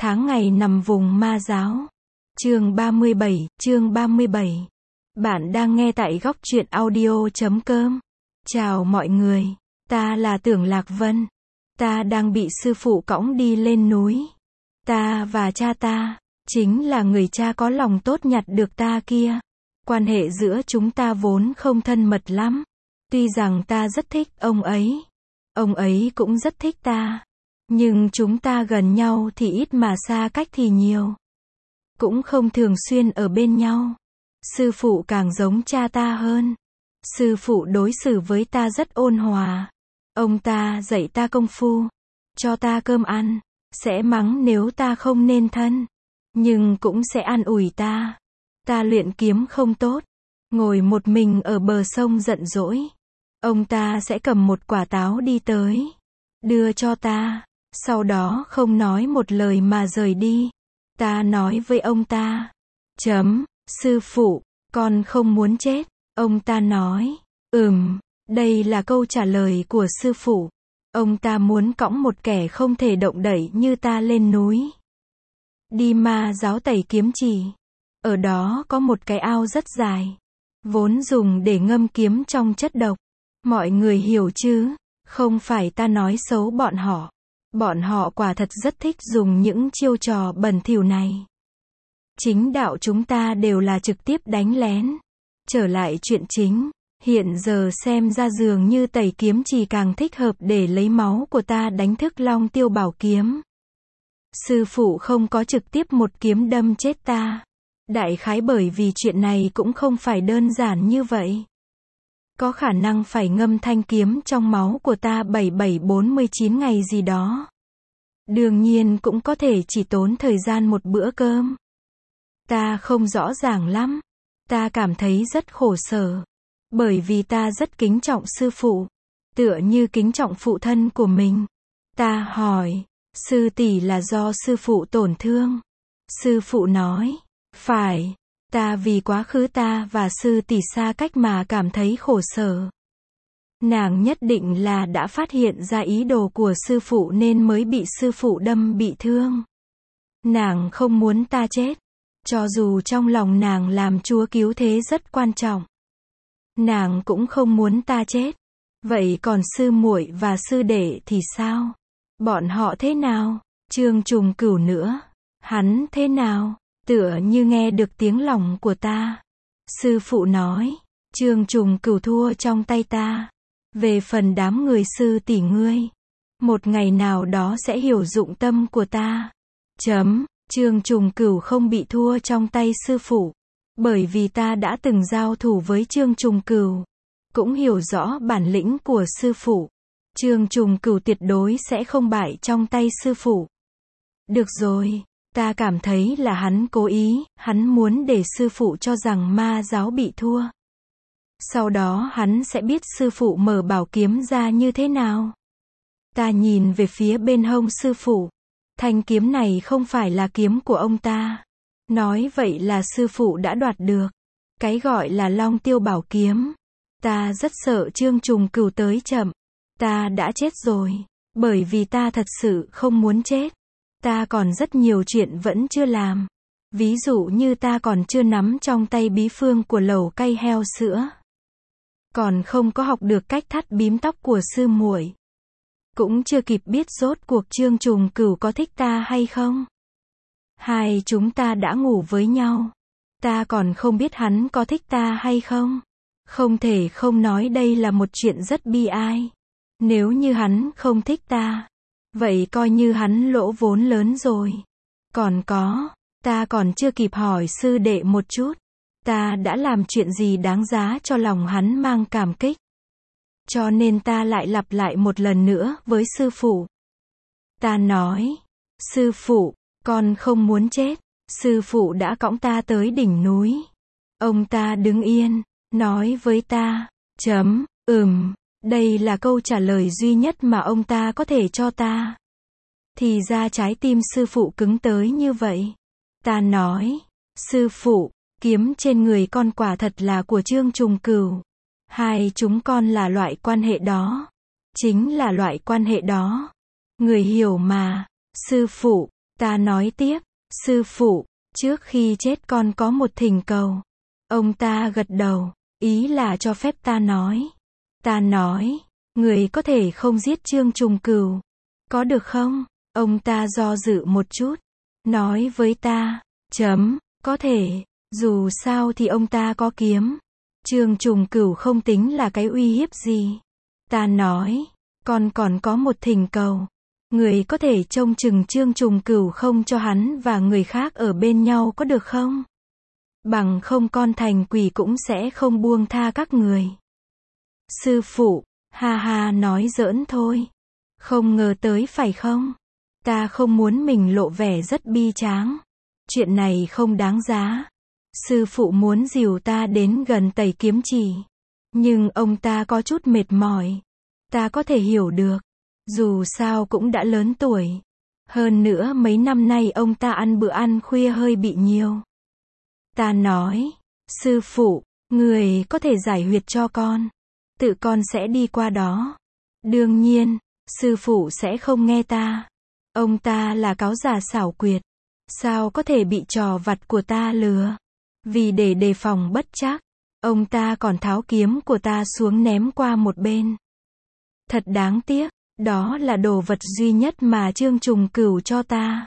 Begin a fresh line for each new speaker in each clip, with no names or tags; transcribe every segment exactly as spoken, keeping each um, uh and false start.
tháng ngày nằm vùng ma giáo. Chương ba mươi bảy, chương ba mươi bảy. Bạn đang nghe tại góc truyện audio chấm com. Chào mọi người, ta là Tưởng Lạc Vân. Ta đang bị sư phụ cõng đi lên núi. Ta và cha ta, chính là người cha có lòng tốt nhặt được ta kia. Quan hệ giữa chúng ta vốn không thân mật lắm. Tuy rằng ta rất thích ông ấy. Ông ấy cũng rất thích ta. Nhưng chúng ta gần nhau thì ít mà xa cách thì nhiều. Cũng không thường xuyên ở bên nhau. Sư phụ càng giống cha ta hơn. Sư phụ đối xử với ta rất ôn hòa. Ông ta dạy ta công phu, cho ta cơm ăn, sẽ mắng nếu ta không nên thân, nhưng cũng sẽ an ủi ta. Ta luyện kiếm không tốt, ngồi một mình ở bờ sông giận dỗi. Ông ta sẽ cầm một quả táo đi tới, đưa cho ta, sau đó không nói một lời mà rời đi. Ta nói với ông ta, chấm, sư phụ, con không muốn chết. Ông ta nói, ừm, đây là câu trả lời của sư phụ. Ông ta muốn cõng một kẻ không thể động đậy như ta lên núi. Đi ma giáo tẩy kiếm chỉ. Ở đó có một cái ao rất dài, vốn dùng để ngâm kiếm trong chất độc. Mọi người hiểu chứ? Không phải ta nói xấu bọn họ. Bọn họ quả thật rất thích dùng những chiêu trò bẩn thỉu này. Chính đạo chúng ta đều là trực tiếp đánh lén. Trở lại chuyện chính, hiện giờ xem ra dường như tẩy kiếm chỉ càng thích hợp để lấy máu của ta đánh thức Long Tiêu Bảo kiếm. Sư phụ không có trực tiếp một kiếm đâm chết ta. Đại khái bởi vì chuyện này cũng không phải đơn giản như vậy. Có khả năng phải ngâm thanh kiếm trong máu của ta bảy bảy bốn mươi chín ngày gì đó. Đương nhiên cũng có thể chỉ tốn thời gian một bữa cơm. Ta không rõ ràng lắm. Ta cảm thấy rất khổ sở. Bởi vì ta rất kính trọng sư phụ. Tựa như kính trọng phụ thân của mình. Ta hỏi, sư tỷ là do sư phụ tổn thương? Sư phụ nói, phải. Ta vì quá khứ ta và sư tỷ xa cách mà cảm thấy khổ sở. Nàng nhất định là đã phát hiện ra ý đồ của sư phụ nên mới bị sư phụ đâm bị thương. Nàng không muốn ta chết. Cho dù trong lòng nàng làm Chúa cứu thế rất quan trọng. Nàng cũng không muốn ta chết. Vậy còn sư muội và sư đệ thì sao? Bọn họ thế nào? Trương Trùng Cửu nữa. Hắn thế nào? Tựa như nghe được tiếng lòng của ta. Sư phụ nói, Trương Trùng Cửu thua trong tay ta. Về phần đám người sư tỷ ngươi, một ngày nào đó sẽ hiểu dụng tâm của ta. Chấm, Trương Trùng Cửu không bị thua trong tay sư phụ. Bởi vì ta đã từng giao thủ với Trương Trùng Cửu. Cũng hiểu rõ bản lĩnh của sư phụ. Trương Trùng Cửu tuyệt đối sẽ không bại trong tay sư phụ. Được rồi. Ta cảm thấy là hắn cố ý, hắn muốn để sư phụ cho rằng ma giáo bị thua. Sau đó hắn sẽ biết sư phụ mở bảo kiếm ra như thế nào. Ta nhìn về phía bên hông sư phụ. Thanh kiếm này không phải là kiếm của ông ta. Nói vậy là sư phụ đã đoạt được. Cái gọi là Long Tiêu Bảo kiếm. Ta rất sợ Trương Trùng Cửu tới chậm. Ta đã chết rồi. Bởi vì ta thật sự không muốn chết. Ta còn rất nhiều chuyện vẫn chưa làm. Ví dụ như ta còn chưa nắm trong tay bí phương của lẩu cay heo sữa. Còn không có học được cách thắt bím tóc của sư muội. Cũng chưa kịp biết rốt cuộc Trương Trùng Cửu có thích ta hay không. Hai chúng ta đã ngủ với nhau. Ta còn không biết hắn có thích ta hay không. Không thể không nói đây là một chuyện rất bi ai. Nếu như hắn không thích ta, vậy coi như hắn lỗ vốn lớn rồi. Còn có, ta còn chưa kịp hỏi sư đệ một chút. Ta đã làm chuyện gì đáng giá cho lòng hắn mang cảm kích. Cho nên ta lại lặp lại một lần nữa với sư phụ. Ta nói, sư phụ, con không muốn chết. Sư phụ đã cõng ta tới đỉnh núi. Ông ta đứng yên, nói với ta, chấm, ừm. Đây là câu trả lời duy nhất mà ông ta có thể cho ta. Thì ra trái tim sư phụ cứng tới như vậy. Ta nói, sư phụ, kiếm trên người con quả thật là của Trương Trùng Cửu. Hai chúng con là loại quan hệ đó. Chính là loại quan hệ đó. Người hiểu mà. Sư phụ, Ta nói tiếp, sư phụ, trước khi chết con có một thỉnh cầu. Ông ta gật đầu, ý là cho phép ta nói. Ta nói, người có thể không giết Chương Trùng Cửu. Có được không? Ông ta do dự một chút, nói với ta, chấm, có thể, dù sao thì ông ta có kiếm. Chương Trùng Cửu không tính là cái uy hiếp gì. Ta nói, con còn có một thỉnh cầu. Người có thể trông chừng Chương Trùng Cửu không cho hắn và người khác ở bên nhau có được không? Bằng không con thành quỷ cũng sẽ không buông tha các người. Sư phụ, ha ha nói giỡn thôi. Không ngờ tới phải không? Ta không muốn mình lộ vẻ rất bi tráng. Chuyện này không đáng giá. Sư phụ muốn dìu ta đến gần Tẩy Kiếm Chỉ. Nhưng ông ta có chút mệt mỏi. Ta có thể hiểu được. Dù sao cũng đã lớn tuổi. Hơn nữa mấy năm nay ông ta ăn bữa ăn khuya hơi bị nhiều. Ta nói, sư phụ, người có thể giải huyệt cho con. Tự con sẽ đi qua đó. Đương nhiên, sư phụ sẽ không nghe ta. Ông ta là cáo già xảo quyệt. Sao có thể bị trò vặt của ta lừa? Vì để đề phòng bất trắc, ông ta còn tháo kiếm của ta xuống ném qua một bên. Thật đáng tiếc, đó là đồ vật duy nhất mà Chương Trùng Cửu cho ta.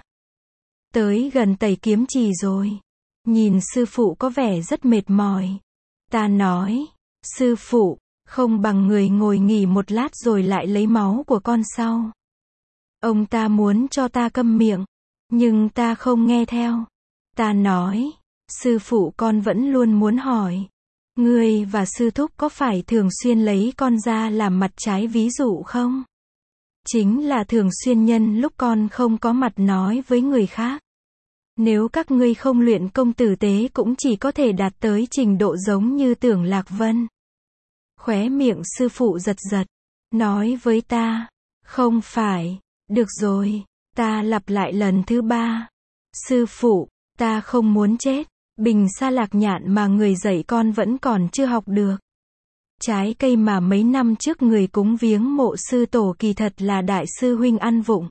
Tới gần Tẩy Kiếm Chỉ rồi. Nhìn sư phụ có vẻ rất mệt mỏi. Ta nói, sư phụ, không bằng người ngồi nghỉ một lát rồi lại lấy máu của con sau. Ông ta muốn cho ta câm miệng, nhưng ta không nghe theo. Ta nói, sư phụ con vẫn luôn muốn hỏi. Ngươi và sư thúc có phải thường xuyên lấy con ra làm mặt trái ví dụ không? Chính là thường xuyên nhân lúc con không có mặt nói với người khác. Nếu các ngươi không luyện công tử tế cũng chỉ có thể đạt tới trình độ giống như Tưởng Lạc Vân. Khóe miệng sư phụ giật giật, nói với ta, không phải, được rồi, ta lặp lại lần thứ ba. Sư phụ, ta không muốn chết, bình sa lạc nhạn mà người dạy con vẫn còn chưa học được. Trái cây mà mấy năm trước người cúng viếng mộ sư tổ kỳ thật là đại sư huynh ăn vụng.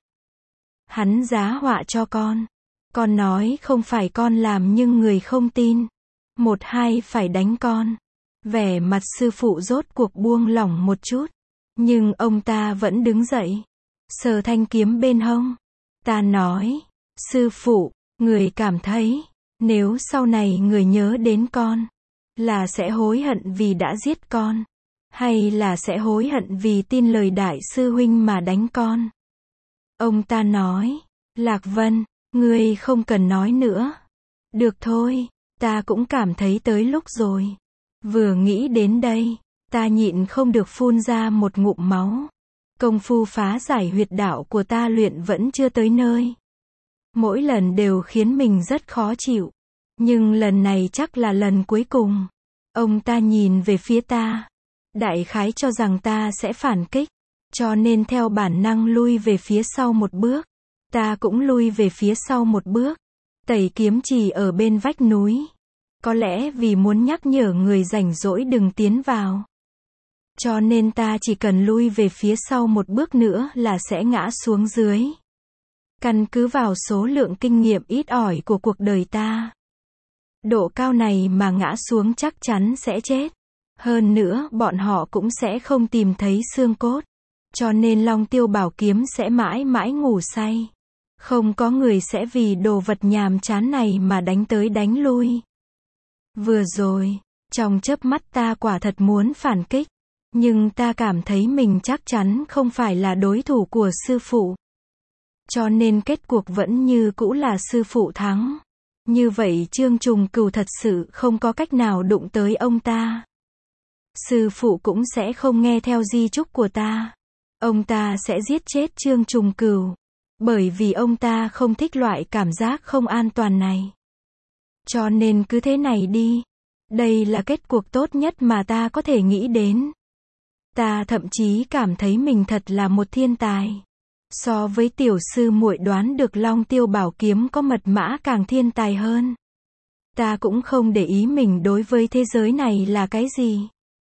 Hắn giá họa cho con. Con nói không phải con làm nhưng người không tin. Một hai phải đánh con. Vẻ mặt sư phụ rốt cuộc buông lỏng một chút. Nhưng ông ta vẫn đứng dậy. Sờ thanh kiếm bên hông. Ta nói, sư phụ, người cảm thấy, nếu sau này người nhớ đến con, là sẽ hối hận vì đã giết con, hay là sẽ hối hận vì tin lời đại sư huynh mà đánh con? Ông ta nói, Lạc Vân, ngươi không cần nói nữa. Được thôi, ta cũng cảm thấy tới lúc rồi. Vừa nghĩ đến đây, ta nhịn không được phun ra một ngụm máu. Công phu phá giải huyệt đạo của ta luyện vẫn chưa tới nơi. Mỗi lần đều khiến mình rất khó chịu. Nhưng lần này chắc là lần cuối cùng. Ông ta nhìn về phía ta. Đại khái cho rằng ta sẽ phản kích. Cho nên theo bản năng lui về phía sau một bước. Ta cũng lui về phía sau một bước. Tẩy Kiếm Chỉ ở bên vách núi. Có lẽ vì muốn nhắc nhở người rảnh rỗi đừng tiến vào. Cho nên ta chỉ cần lui về phía sau một bước nữa là sẽ ngã xuống dưới. Căn cứ vào số lượng kinh nghiệm ít ỏi của cuộc đời ta. Độ cao này mà ngã xuống chắc chắn sẽ chết. Hơn nữa bọn họ cũng sẽ không tìm thấy xương cốt. Cho nên Long Tiêu Bảo Kiếm sẽ mãi mãi ngủ say. Không có người sẽ vì đồ vật nhàm chán này mà đánh tới đánh lui. Vừa rồi, trong chớp mắt ta quả thật muốn phản kích. Nhưng ta cảm thấy mình chắc chắn không phải là đối thủ của sư phụ. Cho nên kết cuộc vẫn như cũ là sư phụ thắng. Như vậy Chương Trùng Cửu thật sự không có cách nào đụng tới ông ta. Sư phụ cũng sẽ không nghe theo di chúc của ta. Ông ta sẽ giết chết Chương Trùng Cửu. Bởi vì ông ta không thích loại cảm giác không an toàn này. Cho nên cứ thế này đi. Đây là kết cuộc tốt nhất mà ta có thể nghĩ đến. Ta thậm chí cảm thấy mình thật là một thiên tài. So với tiểu sư muội đoán được Long Tiêu Bảo Kiếm có mật mã càng thiên tài hơn. Ta cũng không để ý mình đối với thế giới này là cái gì.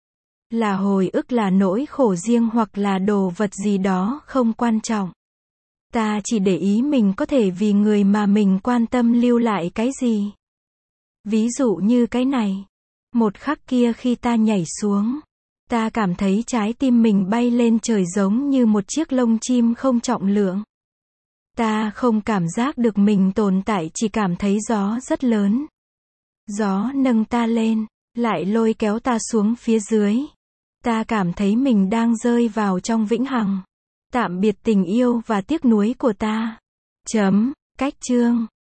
Là hồi ức, là nỗi khổ riêng hoặc là đồ vật gì đó không quan trọng. Ta chỉ để ý mình có thể vì người mà mình quan tâm lưu lại cái gì. Ví dụ như cái này. Một khắc kia khi ta nhảy xuống, ta cảm thấy trái tim mình bay lên trời giống như một chiếc lông chim không trọng lượng. Ta không cảm giác được mình tồn tại, chỉ cảm thấy gió rất lớn. Gió nâng ta lên, lại lôi kéo ta xuống phía dưới. Ta cảm thấy mình đang rơi vào trong vĩnh hằng. Tạm biệt tình yêu và tiếc nuối của ta. Chấm. Cách chương.